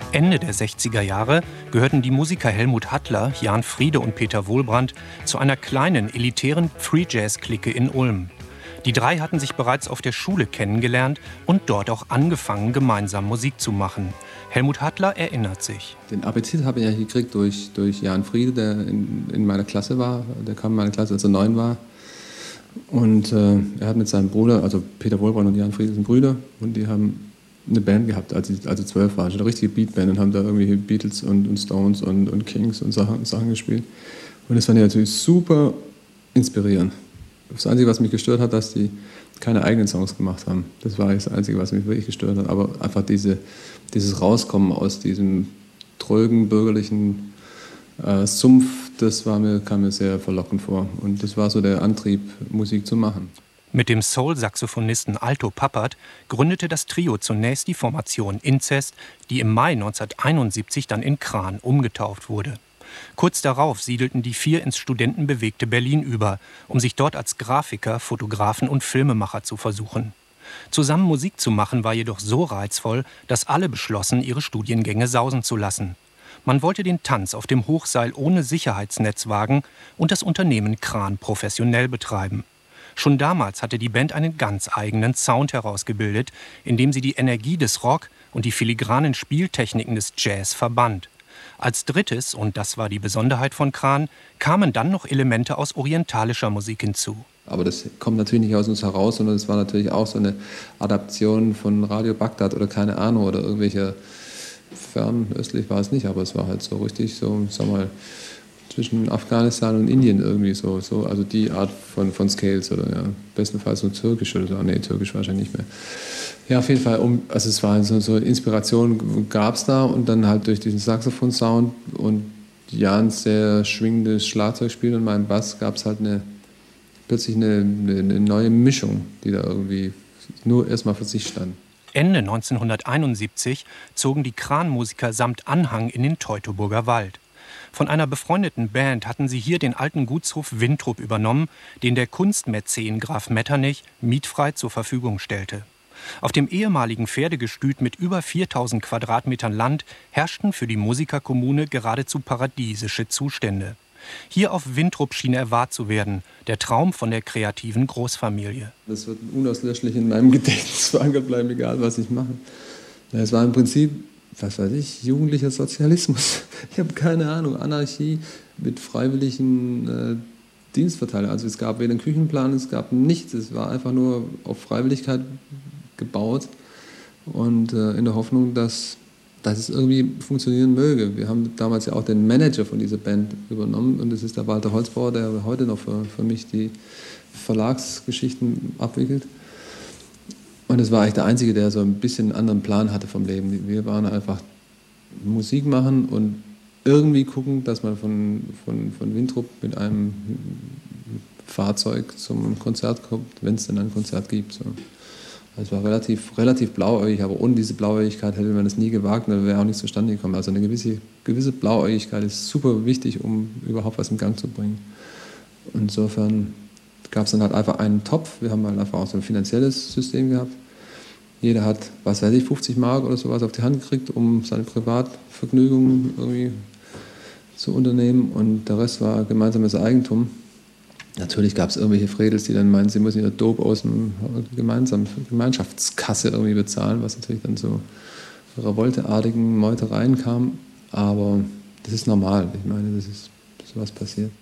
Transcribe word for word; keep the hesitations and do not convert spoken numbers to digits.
Ende der sechziger Jahre gehörten die Musiker Helmut Hattler, Jan Friede und Peter Wohlbrand zu einer kleinen, elitären Free-Jazz-Clique in Ulm. Die drei hatten sich bereits auf der Schule kennengelernt und dort auch angefangen, gemeinsam Musik zu machen. Helmut Hattler erinnert sich. Den Appetit habe ich ja gekriegt durch, durch Jan Friede, der in, in meiner Klasse war. Der kam in meine Klasse, als er neun war. Und äh, er hat mit seinem Bruder, also Peter Wohlbrand und Jan Friede sind Brüder, und die haben eine Band gehabt, als sie, als sie zwölf waren. Eine richtige Beatband, und haben da irgendwie Beatles und, und Stones und, und Kings und Sachen, Sachen gespielt. Und das fand ich natürlich super inspirierend. Das Einzige, was mich gestört hat, dass die keine eigenen Songs gemacht haben. Das war das Einzige, was mich wirklich gestört hat. Aber einfach diese, dieses Rauskommen aus diesem trögen, bürgerlichen äh, Sumpf, das war mir, kam mir sehr verlockend vor. Und das war so der Antrieb, Musik zu machen. Mit dem Soul-Saxophonisten Alto Pappert gründete das Trio zunächst die Formation Inzest, die im Mai neunzehnhunderteinundsiebzig dann in Kran umgetauft wurde. Kurz darauf siedelten die vier ins studentenbewegte Berlin über, um sich dort als Grafiker, Fotografen und Filmemacher zu versuchen. Zusammen Musik zu machen war jedoch so reizvoll, dass alle beschlossen, ihre Studiengänge sausen zu lassen. Man wollte den Tanz auf dem Hochseil ohne Sicherheitsnetz wagen und das Unternehmen Kran professionell betreiben. Schon damals hatte die Band einen ganz eigenen Sound herausgebildet, indem sie die Energie des Rock und die filigranen Spieltechniken des Jazz verband. Als drittes, und das war die Besonderheit von Kran, kamen dann noch Elemente aus orientalischer Musik hinzu. Aber das kommt natürlich nicht aus uns heraus, sondern es war natürlich auch so eine Adaption von Radio Bagdad oder keine Ahnung oder irgendwelche fernöstlich war es nicht, aber es war halt so richtig so, sag mal, zwischen Afghanistan und Indien irgendwie so, so also die Art von, von Scales oder ja, bestenfalls so türkisch oder so, nee, türkisch wahrscheinlich nicht mehr. Ja, auf jeden Fall, um, also es war so, so Inspiration gab es da und dann halt durch diesen Saxophon-Sound und Jans sehr schwingendes Schlagzeugspiel und meinem Bass gab es halt eine, plötzlich eine, eine, eine neue Mischung, die da irgendwie nur erstmal für sich stand. Ende neunzehnhunderteinundsiebzig zogen die Kran-Musiker samt Anhang in den Teutoburger Wald. Von einer befreundeten Band hatten sie hier den alten Gutshof Wintrup übernommen, den der Kunstmäzen Graf Metternich mietfrei zur Verfügung stellte. Auf dem ehemaligen Pferdegestüt mit über viertausend Quadratmetern Land herrschten für die Musikerkommune geradezu paradiesische Zustände. Hier auf Wintrup schien er wahr zu werden, der Traum von der kreativen Großfamilie. Das wird unauslöschlich in meinem Gedächtnis verankert bleiben, egal was ich mache. Es war im Prinzip, was weiß ich, jugendlicher Sozialismus. Ich habe keine Ahnung, Anarchie mit freiwilligen äh, Dienstverteilung. Also es gab weder einen Küchenplan, es gab nichts. Es war einfach nur auf Freiwilligkeit gebaut und äh, in der Hoffnung, dass, dass es irgendwie funktionieren möge. Wir haben damals ja auch den Manager von dieser Band übernommen und das ist der Walter Holzbauer, der heute noch für, für mich die Verlagsgeschichten abwickelt. Und es war eigentlich der Einzige, der so ein bisschen einen anderen Plan hatte vom Leben. Wir waren einfach Musik machen und irgendwie gucken, dass man von, von, von Wintrup mit einem Fahrzeug zum Konzert kommt, wenn es denn ein Konzert gibt. So. Es war relativ, relativ blauäugig, aber ohne diese Blauäugigkeit hätte man das nie gewagt und wäre auch nicht zustande gekommen. Also eine gewisse, gewisse Blauäugigkeit ist super wichtig, um überhaupt was in Gang zu bringen. Insofern gab es dann halt einfach einen Topf. Wir haben halt einfach auch so ein finanzielles System gehabt. Jeder hat, was weiß ich, fünfzig Mark oder sowas auf die Hand gekriegt, um seine Privatvergnügungen irgendwie zu unternehmen. Und der Rest war gemeinsames Eigentum. Natürlich gab es irgendwelche Fredels, die dann meinen, sie müssen ihr Dope aus dem gemeinsamen Gemeinschaftskasse irgendwie bezahlen, was natürlich dann so revolteartigen Meutereien kam. Aber das ist normal. Ich meine, das ist sowas passiert.